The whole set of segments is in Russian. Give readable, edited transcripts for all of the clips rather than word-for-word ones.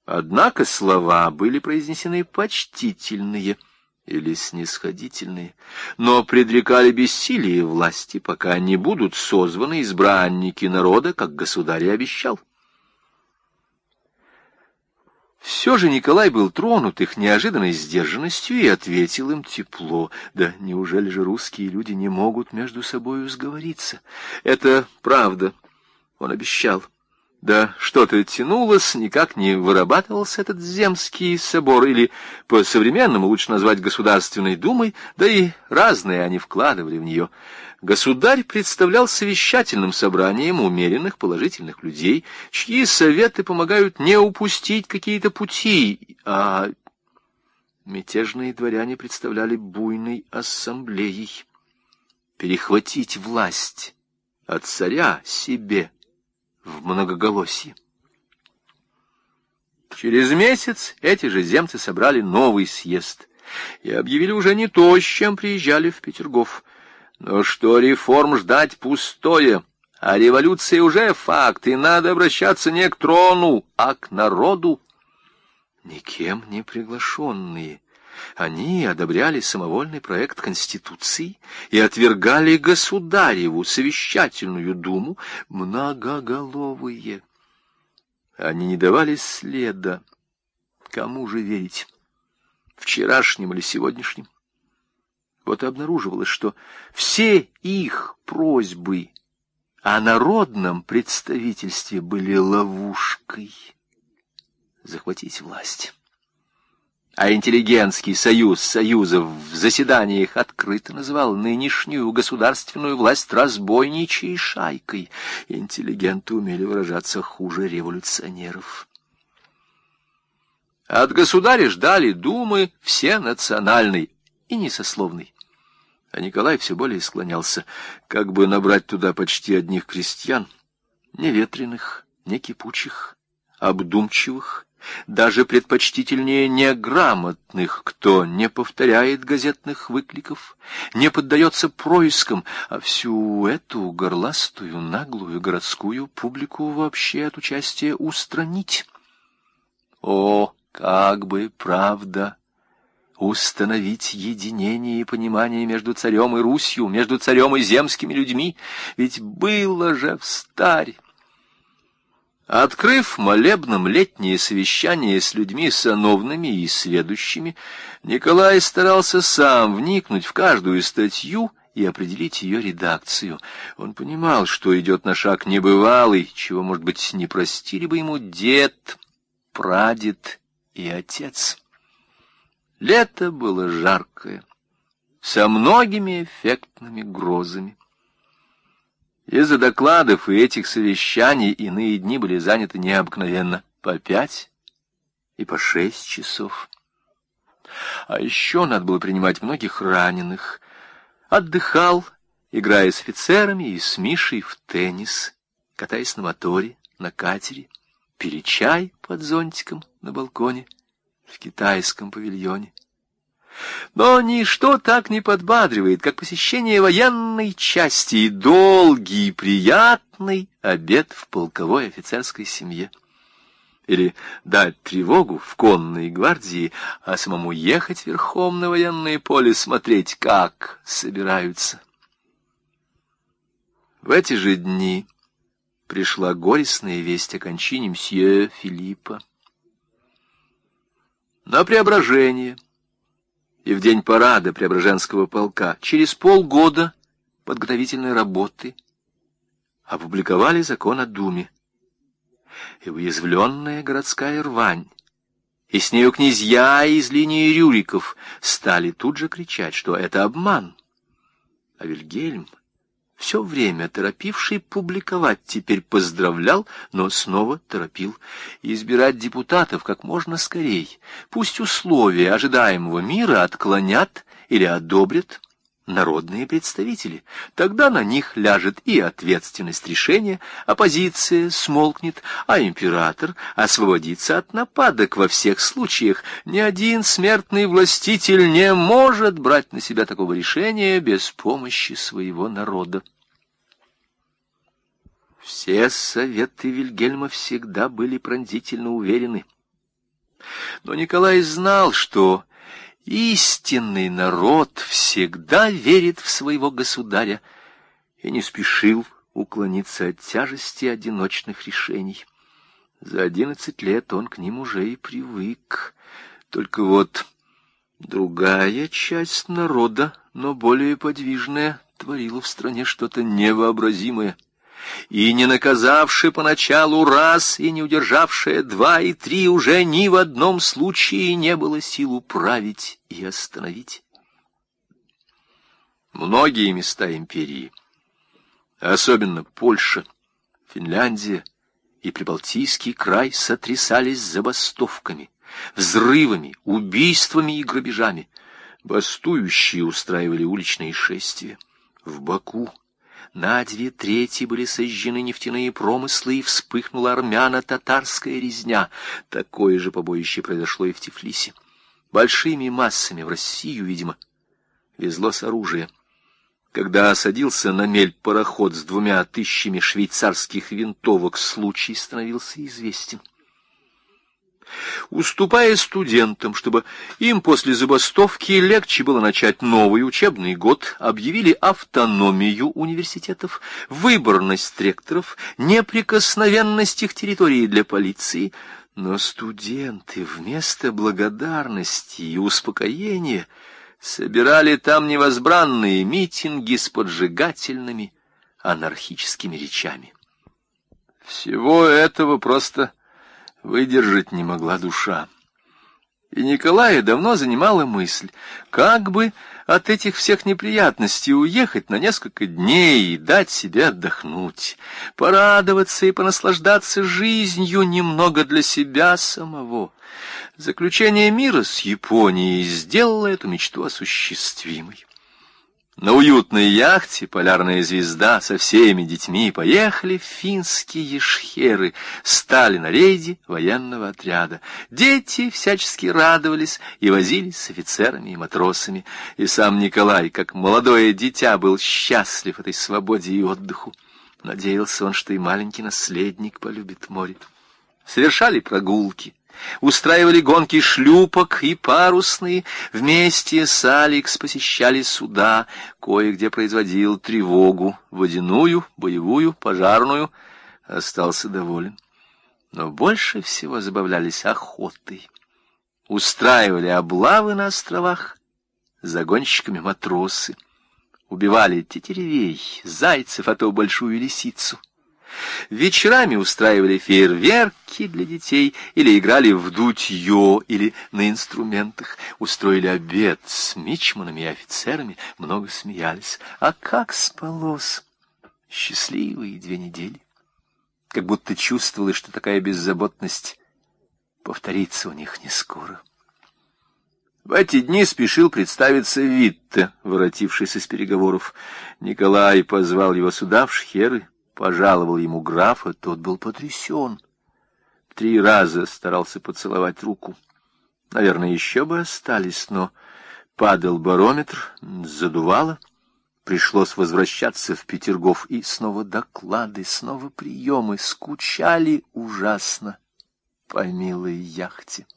Однако слова были произнесены почтительные или снисходительные, но предрекали бессилие власти, пока не будут созваны избранники народа, как государь и обещал. Все же Николай был тронут их неожиданной сдержанностью и ответил им тепло. Да неужели же русские люди не могут между собою сговориться? Это правда, он обещал. Да что-то тянулось, никак не вырабатывался этот земский собор, или по-современному лучше назвать Государственной Думой, да и разные они вкладывали в нее. Государь представлял совещательным собранием умеренных положительных людей, чьи советы помогают не упустить какие-то пути, а мятежные дворяне представляли буйной ассамблеей. Перехватить власть от царя себе в многоголосии. Через месяц эти же земцы собрали новый съезд и объявили уже не то, с чем приезжали в Петергоф. Но что реформ ждать пустое, а революция уже факт, и надо обращаться не к трону, а к народу. Никем не приглашенные, они одобряли самовольный проект Конституции и отвергали государеву совещательную думу многоголовые. Они не давали следа. Кому же верить? Вчерашним или сегодняшним? Вот и обнаруживалось, что все их просьбы о народном представительстве были ловушкой захватить власть. А интеллигентский союз союзов в заседаниях открыто называл нынешнюю государственную власть разбойничьей шайкой. Интеллигенты умели выражаться хуже революционеров. От государя ждали думы всенациональной и несословной. А Николай все более склонялся, как бы набрать туда почти одних крестьян, не ветреных, не кипучих, обдумчивых, даже предпочтительнее неграмотных, кто не повторяет газетных выкликов, не поддается проискам, а всю эту горластую, наглую городскую публику вообще от участия устранить. О, как бы правда установить единение и понимание между царем и Русью, между царем и земскими людьми, ведь было же встарь. Открыв молебном летнее совещание с людьми сановными и сведущими, Николай старался сам вникнуть в каждую статью и определить ее редакцию. Он понимал, что идет на шаг небывалый, чего, может быть, не простили бы ему дед, прадед и отец. Лето было жаркое, со многими эффектными грозами. Из-за докладов и этих совещаний иные дни были заняты необыкновенно, по 5 и по 6 часов. А еще надо было принимать многих раненых. Отдыхал, играя с офицерами и с Мишей в теннис, катаясь на моторе, на катере, пили чай под зонтиком на балконе, в китайском павильоне. Но ничто так не подбадривает, как посещение военной части и долгий, приятный обед в полковой офицерской семье. Или дать тревогу в конной гвардии, а самому ехать верхом на военное поле, смотреть, как собираются. В эти же дни пришла горестная весть о кончине мсье Филиппа. На Преображение и в день парада Преображенского полка через полгода подготовительной работы опубликовали закон о Думе. И уязвленная городская рвань, и с нею князья из линии Рюриков стали тут же кричать, что это обман. А Вильгельм, все время торопивший публиковать, теперь поздравлял, но снова торопил. Избирать депутатов как можно скорей. Пусть условия ожидаемого мира отклонят или одобрят народные представители. Тогда на них ляжет и ответственность решения, оппозиция смолкнет, а император освободится от нападок во всех случаях. Ни один смертный властитель не может брать на себя такого решения без помощи своего народа. Все советы Вильгельма всегда были пронзительно уверены. Но Николай знал, что истинный народ всегда верит в своего государя и не спешил уклониться от тяжести одиночных решений. За 11 лет он к ним уже и привык. Только вот другая часть народа, но более подвижная, творила в стране что-то невообразимое. И не наказавшая поначалу раз, и не удержавшая 2 и 3, уже ни в одном случае не было сил управить и остановить. Многие места империи, особенно Польша, Финляндия и Прибалтийский край, сотрясались забастовками, взрывами, убийствами и грабежами. Бастующие устраивали уличные шествия. В Баку на 2/3 были сожжены нефтяные промыслы, и вспыхнула армяно-татарская резня. Такое же побоище произошло и в Тифлисе. Большими массами в Россию, видимо, везло с оружием. Когда садился на мель пароход с 2000 швейцарских винтовок, случай становился известен. Уступая студентам, чтобы им после забастовки легче было начать новый учебный год, объявили автономию университетов, выборность ректоров, неприкосновенность их территории для полиции. Но студенты вместо благодарности и успокоения собирали там невозбранные митинги с поджигательными анархическими речами. Всего этого просто выдержать не могла душа. И Николая давно занимала мысль, как бы от этих всех неприятностей уехать на несколько дней и дать себе отдохнуть, порадоваться и понаслаждаться жизнью немного для себя самого. Заключение мира с Японией сделало эту мечту осуществимой. На уютной яхте «Полярная звезда» со всеми детьми поехали в финские шхеры, стали на рейде военного отряда. Дети всячески радовались и возились с офицерами и матросами. И сам Николай, как молодое дитя, был счастлив этой свободе и отдыху. Надеялся он, что и маленький наследник полюбит море. Совершали прогулки, устраивали гонки шлюпок и парусные, вместе с Алекс посещали суда, кое-где производил тревогу, водяную, боевую, пожарную, остался доволен. Но больше всего забавлялись охотой. Устраивали облавы на островах, загонщиками матросы, убивали тетеревей, зайцев, а то большую лисицу. Вечерами устраивали фейерверки для детей или играли в дутье или на инструментах. Устроили обед с мичманами и офицерами, много смеялись. А как спалось! Счастливые 2 недели. Как будто чувствовалось, что такая беззаботность повторится у них не скоро. В эти дни спешил представиться Витте, воротившийся с переговоров. Николай позвал его сюда, в шхеры, пожаловал ему графа, тот был потрясен. 3 раза старался поцеловать руку. Наверное, еще бы остались, но падал барометр, задувало. Пришлось возвращаться в Петергоф, и снова доклады, снова приемы. Скучали ужасно по милой яхте.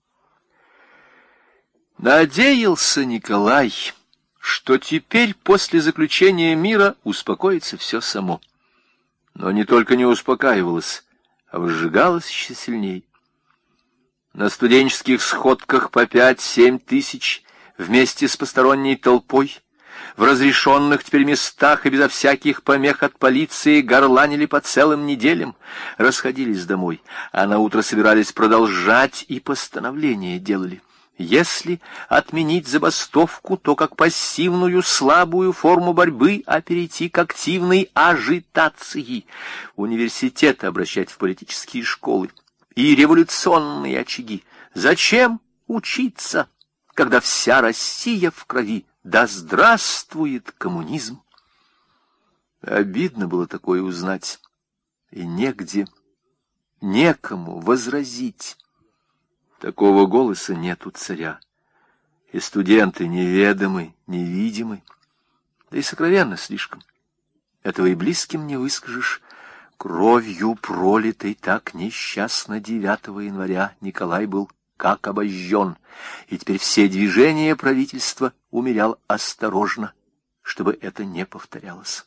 Надеялся Николай, что теперь после заключения мира успокоится все само. Но не только не успокаивалось, а возжигалось еще сильней. На студенческих сходках по 5-7 тысяч вместе с посторонней толпой, в разрешенных теперь местах и безо всяких помех от полиции горланили по целым неделям, расходились домой, а наутро собирались продолжать и постановления делали. Если отменить забастовку, то как пассивную слабую форму борьбы, а перейти к активной ажитации. Университеты обращать в политические школы и революционные очаги. Зачем учиться, когда вся Россия в крови? Да здравствует коммунизм! Обидно было такое узнать, и негде, некому возразить. Такого голоса нет у царя. И студенты неведомы, невидимы, да и сокровенно слишком. Этого и близким не выскажешь. Кровью пролитой так несчастно 9 января Николай был как обожжен, и теперь все движения правительства умерял осторожно, чтобы это не повторялось.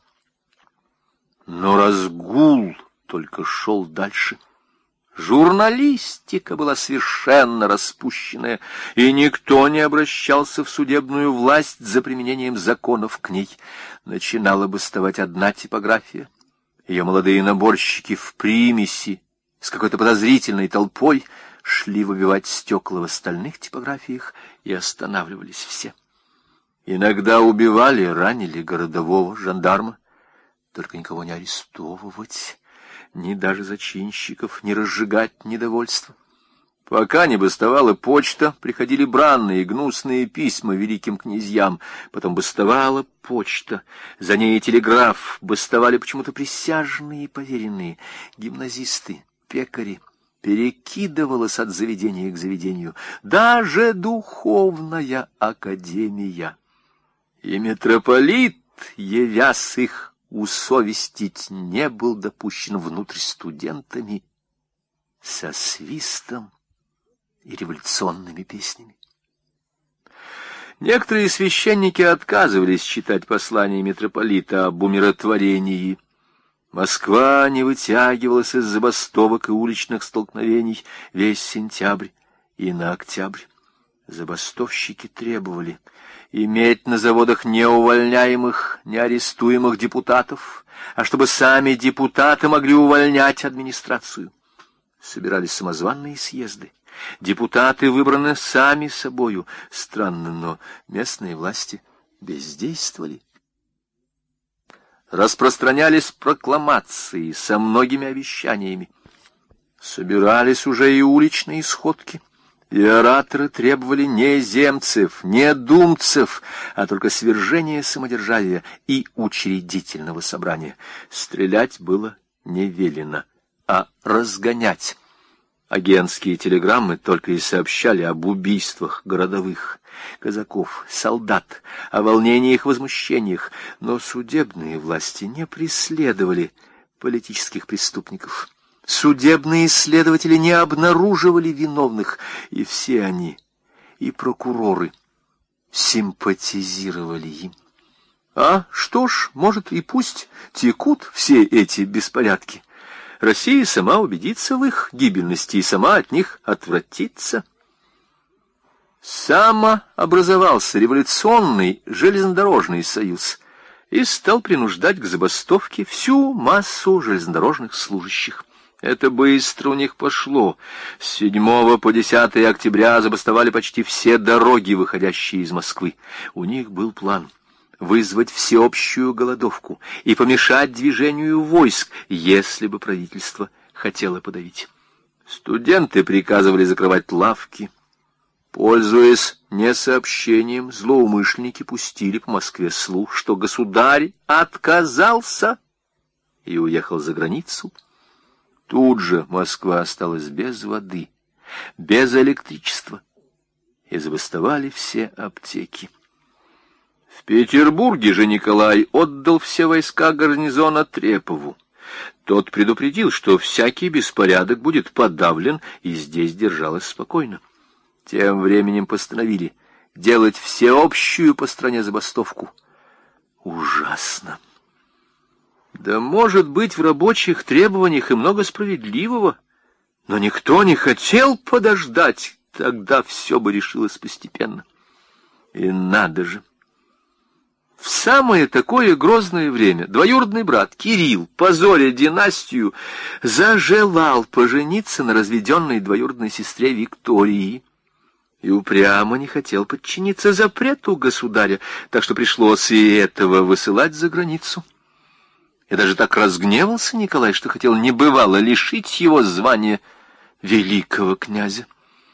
Но разгул только шел дальше. Журналистика была совершенно распущенная, и никто не обращался в судебную власть за применением законов к ней. Начинала бастовать одна типография. Ее молодые наборщики в примеси с какой-то подозрительной толпой шли выбивать стекла в остальных типографиях, и останавливались все. Иногда убивали, ранили городового, жандарма, только никого не арестовывать, ни даже зачинщиков, не разжигать недовольство. Пока не бастовала почта, приходили бранные, гнусные письма великим князьям, потом бастовала почта, за ней телеграф, бастовали почему-то присяжные и поверенные, гимназисты, пекари. Перекидывалась от заведения к заведению даже духовная академия. И митрополит, явясь их усовестить, не был допущен внутрь студентами со свистом и революционными песнями. Некоторые священники отказывались читать послания митрополита об умиротворении. Москва не вытягивалась из забастовок и уличных столкновений весь сентябрь и на октябрь. Забастовщики требовали иметь на заводах не увольняемых, не арестуемых депутатов, а чтобы сами депутаты могли увольнять администрацию. Собирались самозванные съезды. Депутаты выбраны сами собою. Странно, но местные власти бездействовали. Распространялись прокламации со многими обещаниями. Собирались уже и уличные сходки. И ораторы требовали не земцев, не думцев, а только свержения самодержавия и учредительного собрания. Стрелять было не велено, а разгонять. Агентские телеграммы только и сообщали об убийствах городовых, казаков, солдат, о волнениях, возмущениях, но судебные власти не преследовали политических преступников. Судебные следователи не обнаруживали виновных, и все они, и прокуроры, симпатизировали им. А что ж, может, и пусть текут все эти беспорядки. Россия сама убедится в их гибельности и сама от них отвратится. Самообразовался революционный железнодорожный союз и стал принуждать к забастовке всю массу железнодорожных служащих. Это быстро у них пошло. С 7 по 10 октября забастовали почти все дороги, выходящие из Москвы. У них был план вызвать всеобщую голодовку и помешать движению войск, если бы правительство хотело подавить. Студенты приказывали закрывать лавки. Пользуясь несообщением, злоумышленники пустили по Москве слух, что государь отказался и уехал за границу. Тут же Москва осталась без воды, без электричества, и забастовали все аптеки. В Петербурге же Николай отдал все войска гарнизона Трепову. Тот предупредил, что всякий беспорядок будет подавлен, и здесь держалось спокойно. Тем временем постановили делать всеобщую по стране забастовку. Ужасно! Да, может быть, в рабочих требованиях и много справедливого, но никто не хотел подождать, тогда все бы решилось постепенно. И надо же! В самое такое грозное время двоюродный брат Кирилл, позоря династию, зажелал пожениться на разведенной двоюродной сестре Виктории и упрямо не хотел подчиниться запрету государя, так что пришлось и этого высылать за границу. И даже так разгневался Николай, что хотел небывало лишить его звания великого князя.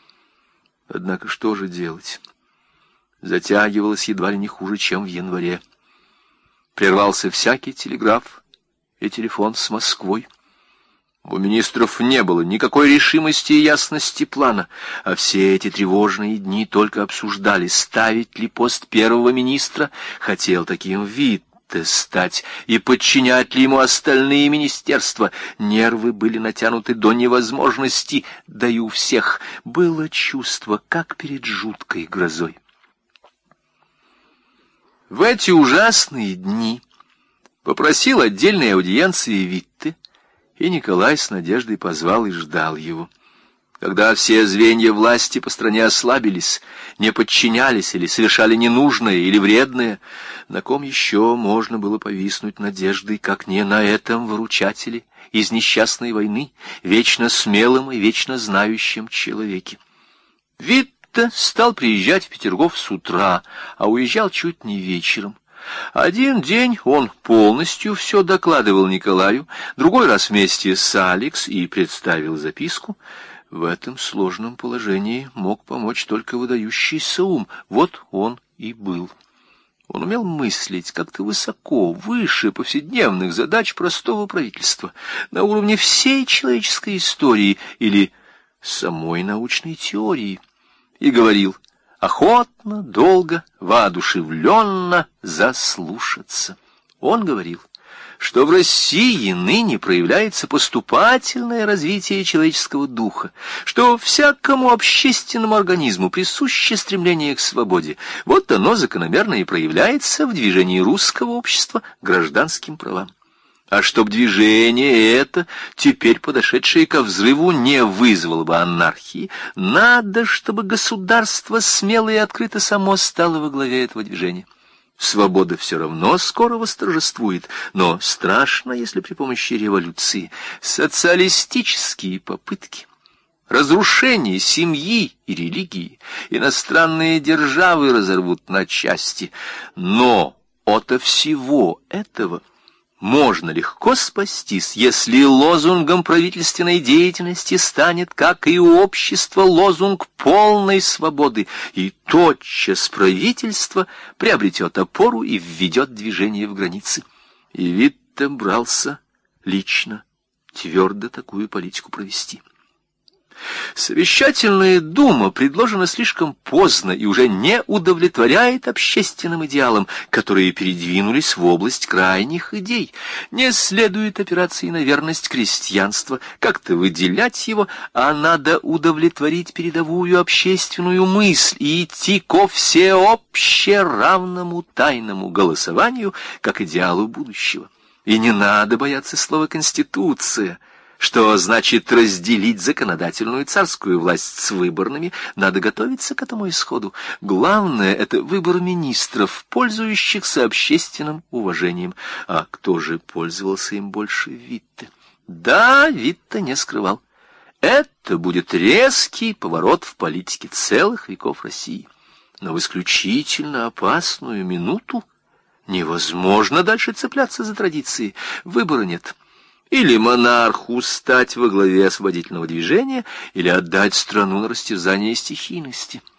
Однако что же делать? Затягивалось едва ли не хуже, чем в январе. Прервался всякий телеграф и телефон с Москвой. У министров не было никакой решимости и ясности плана, а все эти тревожные дни только обсуждали, ставить ли пост первого министра. Хотел таким вид Витте стать и подчинять ли ему остальные министерства. Нервы были натянуты до невозможности, да и у всех было чувство, как перед жуткой грозой. В эти ужасные дни попросил отдельной аудиенции Витте, и Николай с надеждой позвал и ждал его. Когда все звенья власти по стране ослабились, не подчинялись или совершали ненужное или вредное, на ком еще можно было повиснуть надеждой, как не на этом выручателе из несчастной войны, вечно смелом и вечно знающем человеке? Витте стал приезжать в Петергоф с утра, а уезжал чуть не вечером. Один день он полностью все докладывал Николаю, другой раз вместе с Алекс и представил записку. В этом сложном положении мог помочь только выдающийся ум. Вот он и был. Он умел мыслить как-то высоко, выше повседневных задач простого правительства, на уровне всей человеческой истории или самой научной теории, и говорил охотно, долго, воодушевленно заслушаться. Он говорил, что в России ныне проявляется поступательное развитие человеческого духа, что всякому общественному организму присуще стремление к свободе. Вот оно закономерно и проявляется в движении русского общества к гражданским правам. А чтоб движение это, теперь подошедшее ко взрыву, не вызвало бы анархии, надо, чтобы государство смело и открыто само стало во главе этого движения. Свобода все равно скоро восторжествует, но страшно, если при помощи революции социалистические попытки, разрушение семьи и религии, иностранные державы разорвут на части. Но ото всего этого можно легко спастись, если лозунгом правительственной деятельности станет, как и у общества, лозунг полной свободы, и тотчас правительство приобретет опору и введет движение в границы. И Витте брался лично, твердо такую политику провести. Совещательная дума предложена слишком поздно и уже не удовлетворяет общественным идеалам, которые передвинулись в область крайних идей. Не следует опираться на верность крестьянства, как-то выделять его, а надо удовлетворить передовую общественную мысль и идти ко всеобщеравному тайному голосованию, как идеалу будущего. И не надо бояться слова «конституция», что значит разделить законодательную царскую власть с выборными. Надо готовиться к этому исходу. Главное — это выбор министров, пользующихся общественным уважением. А кто же пользовался им больше? Витте. Да, Витте не скрывал. Это будет резкий поворот в политике целых веков России. Но в исключительно опасную минуту невозможно дальше цепляться за традиции. Выбора нет. Или монарху стать во главе освободительного движения, или отдать страну на растерзание стихийности.